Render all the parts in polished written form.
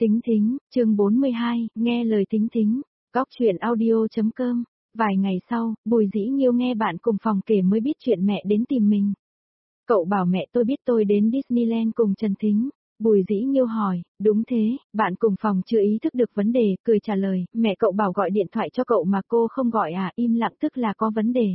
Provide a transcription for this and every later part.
Tính thính, chương 42, nghe lời tính thính, góc chuyện audio.com. Vài ngày sau, Bùi Dĩ Nghiêu nghe bạn cùng phòng kể mới biết chuyện mẹ đến tìm mình. Cậu bảo mẹ tôi biết tôi đến Disneyland cùng Trần Thính. Bùi Dĩ Nghiêu hỏi, đúng thế, bạn cùng phòng chưa ý thức được vấn đề, cười trả lời, mẹ cậu bảo gọi điện thoại cho cậu mà cô không gọi à, im lặng tức là có vấn đề.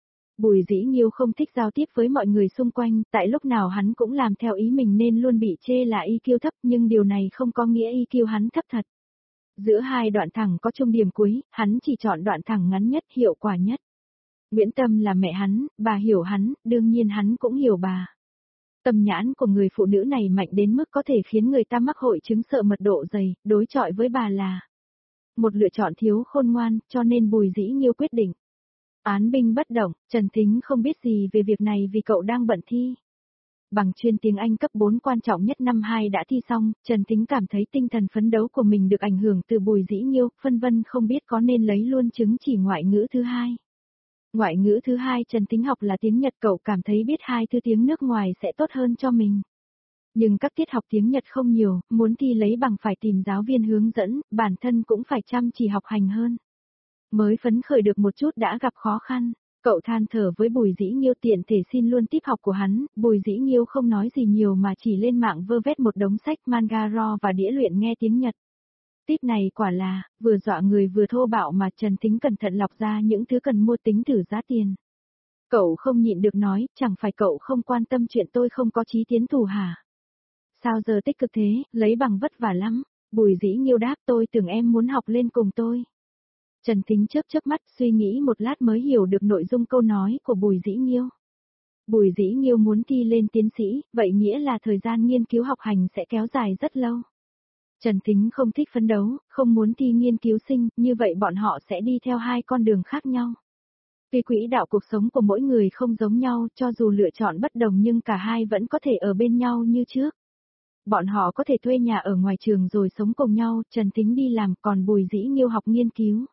Bùi Dĩ Nghiêu không thích giao tiếp với mọi người xung quanh, tại lúc nào hắn cũng làm theo ý mình nên luôn bị chê là EQ thấp, nhưng điều này không có nghĩa EQ hắn thấp thật. Giữa hai đoạn thẳng có chung điểm cuối, hắn chỉ chọn đoạn thẳng ngắn nhất, hiệu quả nhất. Nguyễn Tâm là mẹ hắn, bà hiểu hắn, đương nhiên hắn cũng hiểu bà. Tâm nhãn của người phụ nữ này mạnh đến mức có thể khiến người ta mắc hội chứng sợ mật độ dày, đối chọi với bà là một lựa chọn thiếu khôn ngoan, cho nên Bùi Dĩ Nghiêu quyết định. Án binh bất động, Trần Thính không biết gì về việc này vì cậu đang bận thi. Bằng chuyên tiếng Anh cấp 4 quan trọng nhất năm 2 đã thi xong, Trần Thính cảm thấy tinh thần phấn đấu của mình được ảnh hưởng từ Bùi Dĩ Nghiêu, phân vân không biết có nên lấy luôn chứng chỉ ngoại ngữ thứ hai. Ngoại ngữ thứ hai Trần Thính học là tiếng Nhật, cậu cảm thấy biết hai thứ tiếng nước ngoài sẽ tốt hơn cho mình. Nhưng các tiết học tiếng Nhật không nhiều, muốn thi lấy bằng phải tìm giáo viên hướng dẫn, bản thân cũng phải chăm chỉ học hành hơn. Mới phấn khởi được một chút đã gặp khó khăn, cậu than thở với Bùi Dĩ Nghiêu tiện thể xin luôn tiếp học của hắn, Bùi Dĩ Nghiêu không nói gì nhiều mà chỉ lên mạng vơ vét một đống sách manga raw và đĩa luyện nghe tiếng Nhật. Tiếp này quả là, vừa dọa người vừa thô bạo mà Trần Thính cẩn thận lọc ra những thứ cần mua tính thử giá tiền. Cậu không nhịn được nói, chẳng phải cậu không quan tâm chuyện tôi không có chí tiến thủ hả? Sao giờ tích cực thế, lấy bằng vất vả lắm. Bùi Dĩ Nghiêu đáp, tôi tưởng em muốn học lên cùng tôi. Trần Thính chớp chớp mắt suy nghĩ một lát mới hiểu được nội dung câu nói của Bùi Dĩ Nghiêu. Bùi Dĩ Nghiêu muốn thi lên tiến sĩ, vậy nghĩa là thời gian nghiên cứu học hành sẽ kéo dài rất lâu. Trần Thính không thích phấn đấu, không muốn thi nghiên cứu sinh, như vậy bọn họ sẽ đi theo hai con đường khác nhau. Tuy quỹ đạo cuộc sống của mỗi người không giống nhau, cho dù lựa chọn bất đồng nhưng cả hai vẫn có thể ở bên nhau như trước. Bọn họ có thể thuê nhà ở ngoài trường rồi sống cùng nhau, Trần Thính đi làm còn Bùi Dĩ Nghiêu học nghiên cứu.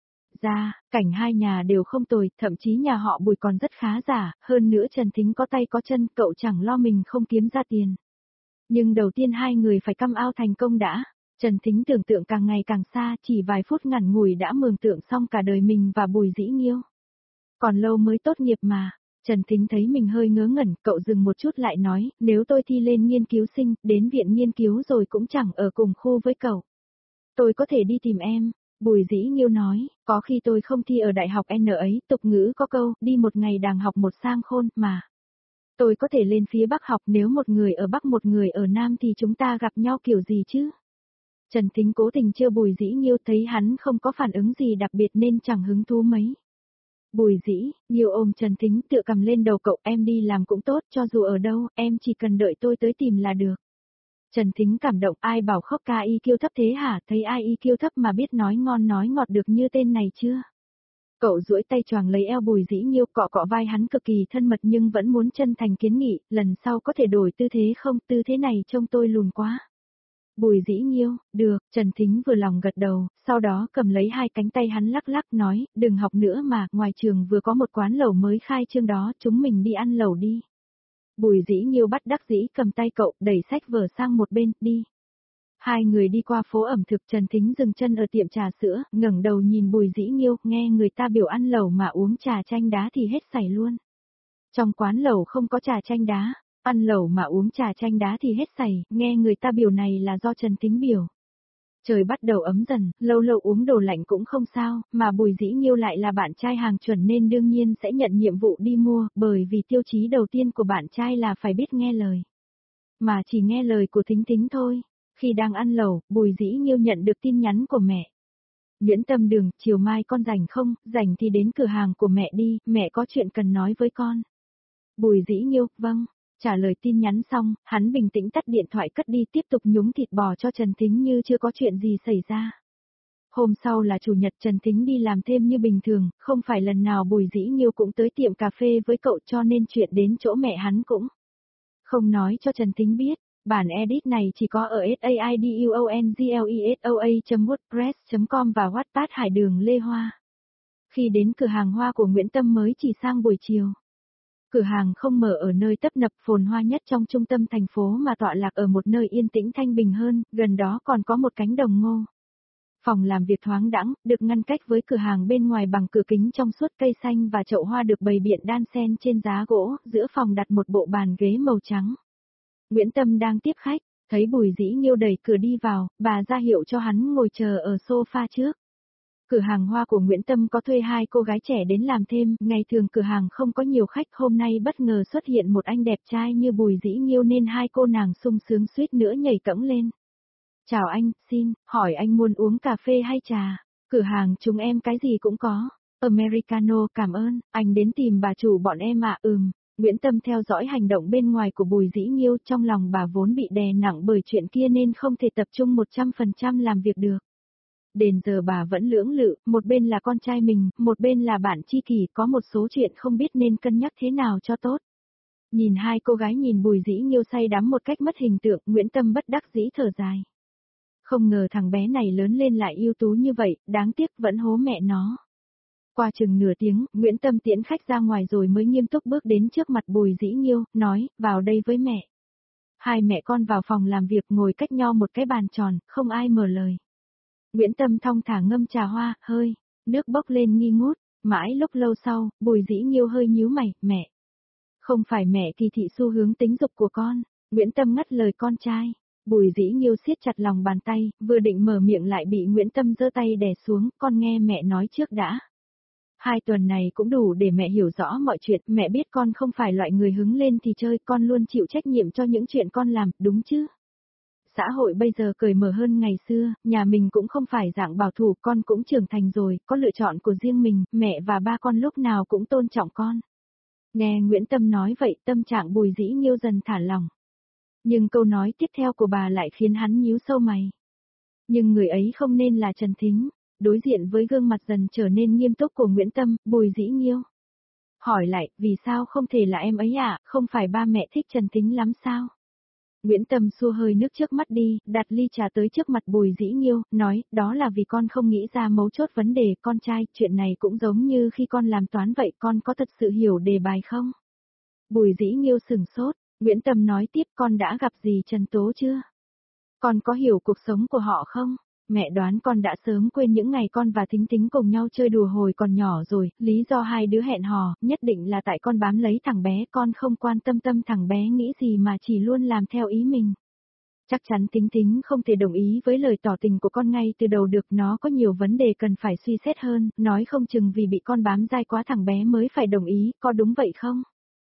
Cảnh hai nhà đều không tồi, thậm chí nhà họ Bùi còn rất khá giả, hơn nữa Trần Thính có tay có chân, cậu chẳng lo mình không kiếm ra tiền. Nhưng đầu tiên hai người phải come out thành công đã. Trần Thính tưởng tượng càng ngày càng xa, chỉ vài phút ngắn ngủi đã mường tượng xong cả đời mình và Bùi Dĩ Nghiêu. Còn lâu mới tốt nghiệp mà. Trần Thính thấy mình hơi ngớ ngẩn, cậu dừng một chút lại nói, nếu tôi thi lên nghiên cứu sinh, đến viện nghiên cứu rồi cũng chẳng ở cùng khu với cậu. Tôi có thể đi tìm em. Bùi Dĩ Nghiêu nói, có khi tôi không thi ở đại học N ấy, tục ngữ có câu, đi một ngày đàng học một sang khôn, mà. Tôi có thể lên phía Bắc học, nếu một người ở Bắc một người ở Nam thì chúng ta gặp nhau kiểu gì chứ? Trần Thính cố tình trêu Bùi Dĩ Nghiêu, thấy hắn không có phản ứng gì đặc biệt nên chẳng hứng thú mấy. Bùi Dĩ Nghiêu ôm Trần Thính tựa cầm lên đầu cậu, em đi làm cũng tốt, cho dù ở đâu, em chỉ cần đợi tôi tới tìm là được. Trần Thính cảm động, ai bảo khóc ca EQ thấp thế hả, thấy ai EQ thấp mà biết nói ngon nói ngọt được như tên này chưa? Cậu duỗi tay choàng lấy eo Bùi Dĩ Nghiêu, cọ cọ vai hắn cực kỳ thân mật nhưng vẫn muốn chân thành kiến nghị, lần sau có thể đổi tư thế không, tư thế này trông tôi lùn quá. Bùi Dĩ Nghiêu, được, Trần Thính vừa lòng gật đầu, sau đó cầm lấy hai cánh tay hắn lắc lắc nói, đừng học nữa mà, ngoài trường vừa có một quán lẩu mới khai trương đó, chúng mình đi ăn lẩu đi. Bùi Dĩ Nghiêu bắt đắc dĩ cầm tay cậu, đẩy sách vở sang một bên, đi. Hai người đi qua phố ẩm thực, Trần Thính dừng chân ở tiệm trà sữa, ngẩng đầu nhìn Bùi Dĩ Nghiêu, nghe người ta biểu ăn lẩu mà uống trà chanh đá thì hết sảy luôn. Trong quán lẩu không có trà chanh đá, ăn lẩu mà uống trà chanh đá thì hết sảy, nghe người ta biểu này là do Trần Thính biểu. Trời bắt đầu ấm dần, lâu lâu uống đồ lạnh cũng không sao, mà Bùi Dĩ Nghiêu lại là bạn trai hàng chuẩn nên đương nhiên sẽ nhận nhiệm vụ đi mua, bởi vì tiêu chí đầu tiên của bạn trai là phải biết nghe lời. Mà chỉ nghe lời của Thính Thính thôi. Khi đang ăn lẩu, Bùi Dĩ Nghiêu nhận được tin nhắn của mẹ. Nguyễn Tâm Đường, chiều mai con rảnh không, rảnh thì đến cửa hàng của mẹ đi, mẹ có chuyện cần nói với con. Bùi Dĩ Nghiêu, vâng. Trả lời tin nhắn xong, hắn bình tĩnh tắt điện thoại cất đi, tiếp tục nhúng thịt bò cho Trần Thính như chưa có chuyện gì xảy ra. Hôm sau là chủ nhật, Trần Thính đi làm thêm như bình thường, không phải lần nào Bùi Dĩ Nghiêu cũng tới tiệm cà phê với cậu cho nên chuyện đến chỗ mẹ hắn cũng không nói cho Trần Thính biết. Bản edit này chỉ có ở saidunglesoa.wordpress.com và Wattpad Hải Đường Lê Hoa. Khi đến cửa hàng hoa của Nguyễn Tâm mới chỉ sang buổi chiều. Cửa hàng không mở ở nơi tấp nập phồn hoa nhất trong trung tâm thành phố mà tọa lạc ở một nơi yên tĩnh thanh bình hơn, gần đó còn có một cánh đồng ngô. Phòng làm việc thoáng đãng, được ngăn cách với cửa hàng bên ngoài bằng cửa kính trong suốt cây xanh và chậu hoa được bày biện đan xen trên giá gỗ, giữa phòng đặt một bộ bàn ghế màu trắng. Nguyễn Tâm đang tiếp khách, thấy Bùi Dĩ Nghiêu đẩy cửa đi vào, bà ra hiệu cho hắn ngồi chờ ở sofa trước. Cửa hàng hoa của Nguyễn Tâm có thuê 2 cô gái trẻ đến làm thêm, ngày thường cửa hàng không có nhiều khách, hôm nay bất ngờ xuất hiện một anh đẹp trai như Bùi Dĩ Nghiêu nên 2 cô nàng sung sướng suýt nữa nhảy cẫng lên. Chào anh, xin, hỏi anh muốn uống cà phê hay trà? Cửa hàng chúng em cái gì cũng có. Americano, cảm ơn, anh đến tìm bà chủ bọn em ạ. Nguyễn Tâm theo dõi hành động bên ngoài của Bùi Dĩ Nghiêu, trong lòng bà vốn bị đè nặng bởi chuyện kia nên không thể tập trung 100% làm việc được. Đến giờ bà vẫn lưỡng lự, một bên là con trai mình, một bên là bạn tri kỷ, có một số chuyện không biết nên cân nhắc thế nào cho tốt. Nhìn 2 cô gái nhìn Bùi Dĩ Nghiêu say đắm một cách mất hình tượng, Nguyễn Tâm bất đắc dĩ thở dài. Không ngờ thằng bé này lớn lên lại ưu tú như vậy, đáng tiếc vẫn hố mẹ nó. Qua chừng nửa tiếng, Nguyễn Tâm tiễn khách ra ngoài rồi mới nghiêm túc bước đến trước mặt Bùi Dĩ Nghiêu, nói, vào đây với mẹ. 2 mẹ con vào phòng làm việc ngồi cách nhau một cái bàn tròn, không ai mở lời. Nguyễn Tâm thong thả ngâm trà hoa, hơi, nước bốc lên nghi ngút, mãi lúc lâu sau, Bùi Dĩ Nghiêu hơi nhíu mày, mẹ. Không phải mẹ kỳ thị xu hướng tính dục của con, Nguyễn Tâm ngắt lời con trai. Bùi Dĩ Nghiêu siết chặt lòng bàn tay, vừa định mở miệng lại bị Nguyễn Tâm giơ tay đè xuống, con nghe mẹ nói trước đã. 2 tuần này cũng đủ để mẹ hiểu rõ mọi chuyện, mẹ biết con không phải loại người hứng lên thì chơi, con luôn chịu trách nhiệm cho những chuyện con làm, đúng chứ? Xã hội bây giờ cởi mở hơn ngày xưa, nhà mình cũng không phải dạng bảo thủ, con cũng trưởng thành rồi, có lựa chọn của riêng mình, mẹ và ba con lúc nào cũng tôn trọng con. Nghe Nguyễn Tâm nói vậy, tâm trạng Bùi Dĩ Nghiêu dần thả lỏng. Nhưng câu nói tiếp theo của bà lại khiến hắn nhíu sâu mày. Nhưng người ấy không nên là Trần Thính. Đối diện với gương mặt dần trở nên nghiêm túc của Nguyễn Tâm, Bùi Dĩ Nghiêu hỏi lại, vì sao không thể là em ấy ạ, không phải ba mẹ thích Trần Thính lắm sao? Nguyễn Tâm xua hơi nước trước mắt đi, đặt ly trà tới trước mặt Bùi Dĩ Nghiêu, nói, đó là vì con không nghĩ ra mấu chốt vấn đề, con trai, chuyện này cũng giống như khi con làm toán vậy, con có thật sự hiểu đề bài không? Bùi Dĩ Nghiêu sửng sốt, Nguyễn Tâm nói tiếp, con đã gặp gì Trần Tố chưa? Con có hiểu cuộc sống của họ không? Mẹ đoán con đã sớm quên những ngày con và Thính Thính cùng nhau chơi đùa hồi còn nhỏ rồi, lý do 2 đứa hẹn hò, nhất định là tại con bám lấy thằng bé, con không quan tâm thằng bé nghĩ gì mà chỉ luôn làm theo ý mình. Chắc chắn Thính Thính không thể đồng ý với lời tỏ tình của con ngay từ đầu được, nó có nhiều vấn đề cần phải suy xét hơn, nói không chừng vì bị con bám dai quá thằng bé mới phải đồng ý, có đúng vậy không?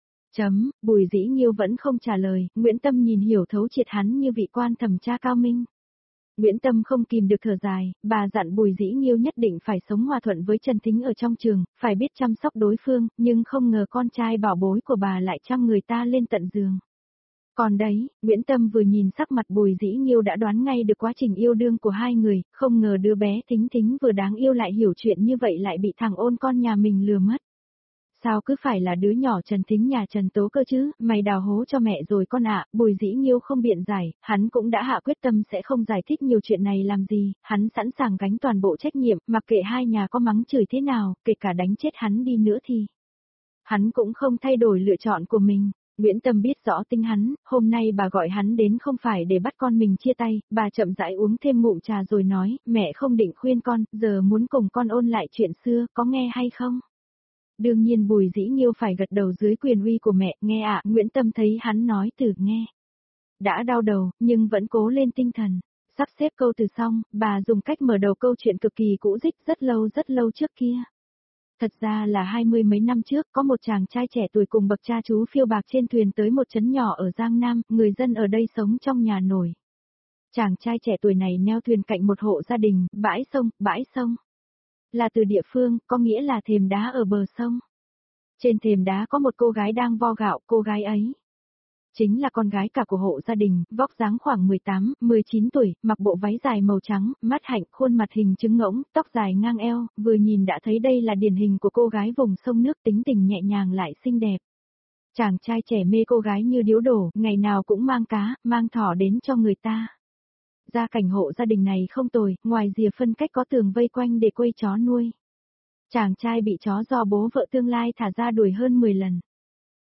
Bùi Dĩ Nghiêu vẫn không trả lời, Nguyễn Tâm nhìn hiểu thấu triệt hắn như vị quan thẩm tra cao minh. Nguyễn Tâm không kìm được thở dài, bà dặn Bùi Dĩ Nghiêu nhất định phải sống hòa thuận với Trần Thính ở trong trường, phải biết chăm sóc đối phương, nhưng không ngờ con trai bảo bối của bà lại chăm người ta lên tận giường. Còn đấy, Nguyễn Tâm vừa nhìn sắc mặt Bùi Dĩ Nghiêu đã đoán ngay được quá trình yêu đương của 2 người, không ngờ đứa bé Thính Thính vừa đáng yêu lại hiểu chuyện như vậy lại bị thằng ôn con nhà mình lừa mất. Sao cứ phải là đứa nhỏ Trần Thính nhà Trần Tố cơ chứ, mày đào hố cho mẹ rồi con ạ. Bùi Dĩ Nghiêu không biện giải, hắn cũng đã hạ quyết tâm sẽ không giải thích nhiều chuyện này làm gì, hắn sẵn sàng gánh toàn bộ trách nhiệm, mặc kệ 2 nhà có mắng chửi thế nào, kể cả đánh chết hắn đi nữa thì. Hắn cũng không thay đổi lựa chọn của mình. Nguyễn Tâm biết rõ tính hắn, hôm nay bà gọi hắn đến không phải để bắt con mình chia tay, bà chậm rãi uống thêm ngụm trà rồi nói, mẹ không định khuyên con, giờ muốn cùng con ôn lại chuyện xưa, có nghe hay không? Đương nhiên Bùi Dĩ Nghiêu phải gật đầu dưới quyền uy của mẹ, nghe ạ, Nguyễn Tâm thấy hắn nói từ nghe. Đã đau đầu, nhưng vẫn cố lên tinh thần. Sắp xếp câu từ xong, bà dùng cách mở đầu câu chuyện cực kỳ cũ dích rất lâu trước kia. Thật ra là 20 mấy năm trước, có một chàng trai trẻ tuổi cùng bậc cha chú phiêu bạc trên thuyền tới một trấn nhỏ ở Giang Nam, người dân ở đây sống trong nhà nổi. Chàng trai trẻ tuổi này neo thuyền cạnh một hộ gia đình, bãi sông. Là từ địa phương, có nghĩa là thềm đá ở bờ sông. Trên thềm đá có một cô gái đang vo gạo, cô gái ấy chính là con gái cả của hộ gia đình, vóc dáng khoảng 18, 19 tuổi, mặc bộ váy dài màu trắng, mắt hạnh, khuôn mặt hình trứng ngỗng, tóc dài ngang eo, vừa nhìn đã thấy đây là điển hình của cô gái vùng sông nước, tính tình nhẹ nhàng lại xinh đẹp. Chàng trai trẻ mê cô gái như điếu đổ, ngày nào cũng mang cá, mang thỏ đến cho người ta. Gia cảnh hộ gia đình này không tồi, ngoài rìa phân cách có tường vây quanh để quây chó nuôi. Chàng trai bị chó do bố vợ tương lai thả ra đuổi hơn 10 lần.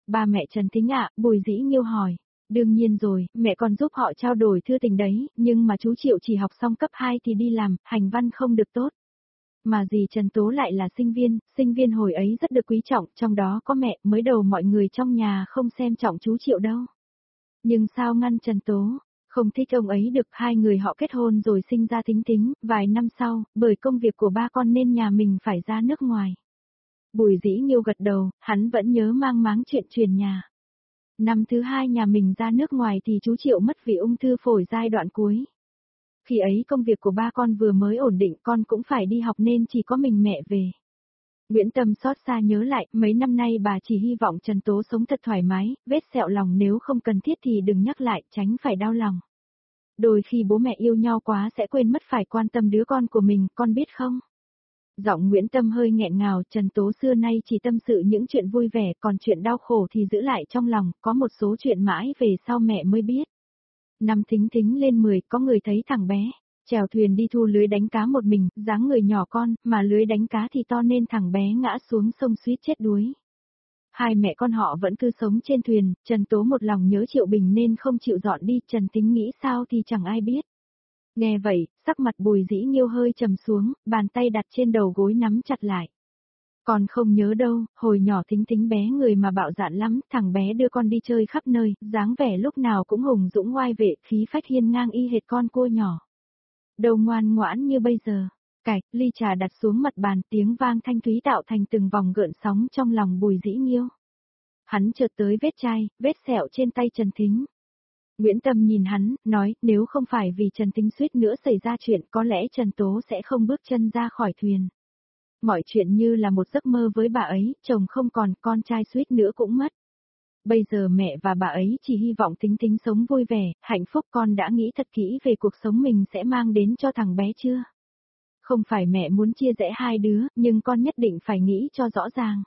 Ba mẹ Trần Thính ạ, Bùi Dĩ Nghiêu hỏi. Đương nhiên rồi, mẹ còn giúp họ trao đổi thư tình đấy, nhưng mà chú Triệu chỉ học xong cấp 2 thì đi làm, hành văn không được tốt. Mà dì Trần Tố lại là sinh viên hồi ấy rất được quý trọng, trong đó có mẹ, mới đầu mọi người trong nhà không xem trọng chú Triệu đâu. Nhưng sao ngăn Trần Tố, không thích ông ấy được, hai người họ kết hôn rồi sinh ra Thính Thính, vài năm sau, bởi công việc của ba con nên nhà mình phải ra nước ngoài. Bùi Dĩ Nghiêu gật đầu, hắn vẫn nhớ mang máng chuyện truyền nhà. Năm thứ hai nhà mình ra nước ngoài thì chú Triệu mất vì ung thư phổi giai đoạn cuối. Khi ấy công việc của ba con vừa mới ổn định, con cũng phải đi học nên chỉ có mình mẹ về. Nguyễn Tâm xót xa nhớ lại, mấy năm nay bà chỉ hy vọng Trần Tố sống thật thoải mái, vết sẹo lòng nếu không cần thiết thì đừng nhắc lại, tránh phải đau lòng. Đôi khi bố mẹ yêu nhau quá sẽ quên mất phải quan tâm đứa con của mình, con biết không? Giọng Nguyễn Tâm hơi nghẹn ngào, Trần Tố xưa nay chỉ tâm sự những chuyện vui vẻ, còn chuyện đau khổ thì giữ lại trong lòng, có một số chuyện mãi về sau mẹ mới biết. Năm Thính Thính lên 10, có người thấy thằng bé chèo thuyền đi thu lưới đánh cá một mình, dáng người nhỏ con, mà lưới đánh cá thì to nên thằng bé ngã xuống sông suýt chết đuối. Hai mẹ con họ vẫn cứ sống trên thuyền, Trần Tố một lòng nhớ Triệu Bình nên không chịu dọn đi, Trần Tính nghĩ sao thì chẳng ai biết. Nghe vậy, sắc mặt Bùi Dĩ Nghiêu hơi trầm xuống, bàn tay đặt trên đầu gối nắm chặt lại. Còn không nhớ đâu, hồi nhỏ Thính Thính bé người mà bạo dạn lắm, thằng bé đưa con đi chơi khắp nơi, dáng vẻ lúc nào cũng hùng dũng oai vệ, khí phách hiên ngang y hệt con cua nhỏ. Đâu ngoan ngoãn như bây giờ. Cạch, ly trà đặt xuống mặt bàn, tiếng vang thanh thúy tạo thành từng vòng gợn sóng trong lòng Bùi Dĩ Nghiêu. Hắn chợt tới vết chai, vết sẹo trên tay Trần Thính. Nguyễn Tâm nhìn hắn, nói, nếu không phải vì Trần Thính suýt nữa xảy ra chuyện, có lẽ Trần Tố sẽ không bước chân ra khỏi thuyền. Mọi chuyện như là một giấc mơ với bà ấy, chồng không còn, con trai suýt nữa cũng mất. Bây giờ mẹ và bà ấy chỉ hy vọng Thính Thính sống vui vẻ, hạnh phúc. Con đã nghĩ thật kỹ về cuộc sống mình sẽ mang đến cho thằng bé chưa? Không phải mẹ muốn chia rẽ hai đứa, nhưng con nhất định phải nghĩ cho rõ ràng.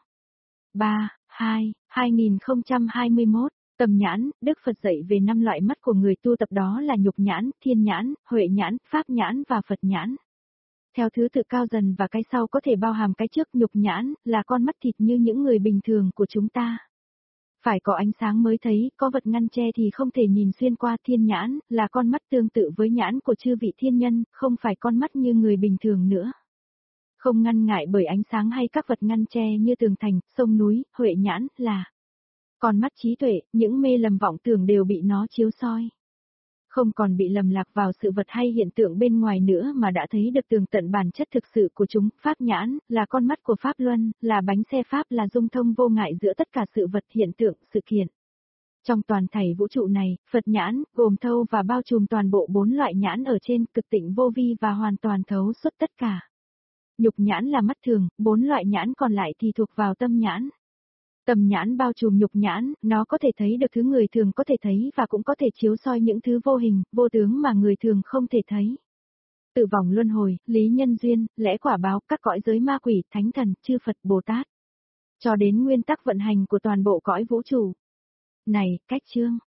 2021, Tâm nhãn, Đức Phật dạy về 5 loại mắt của người tu tập, đó là nhục nhãn, thiên nhãn, huệ nhãn, pháp nhãn và Phật nhãn. Theo thứ tự cao dần và cái sau có thể bao hàm cái trước. Nhục nhãn là con mắt thịt như những người bình thường của chúng ta. Phải có ánh sáng mới thấy, có vật ngăn che thì không thể nhìn xuyên qua. Thiên nhãn là con mắt tương tự với nhãn của chư vị thiên nhân, không phải con mắt như người bình thường nữa. Không ngăn ngại bởi ánh sáng hay các vật ngăn che như tường thành, sông núi. Huệ nhãn là con mắt trí tuệ, những mê lầm vọng tưởng đều bị nó chiếu soi. Không còn bị lầm lạc vào sự vật hay hiện tượng bên ngoài nữa mà đã thấy được tường tận bản chất thực sự của chúng. Pháp nhãn là con mắt của Pháp Luân, là bánh xe Pháp, là dung thông vô ngại giữa tất cả sự vật, hiện tượng, sự kiện. Trong toàn thảy vũ trụ này, Phật nhãn gồm thâu và bao trùm toàn bộ 4 loại nhãn ở trên, cực tịnh vô vi và hoàn toàn thấu suốt tất cả. Nhục nhãn là mắt thường, 4 loại nhãn còn lại thì thuộc vào tâm nhãn. Tâm nhãn bao trùm nhục nhãn, nó có thể thấy được thứ người thường có thể thấy và cũng có thể chiếu soi những thứ vô hình, vô tướng mà người thường không thể thấy. Tự vòng luân hồi, lý nhân duyên, lẽ quả báo, các cõi giới ma quỷ, thánh thần, chư Phật, Bồ Tát. Cho đến nguyên tắc vận hành của toàn bộ cõi vũ trụ. Này, cách chương.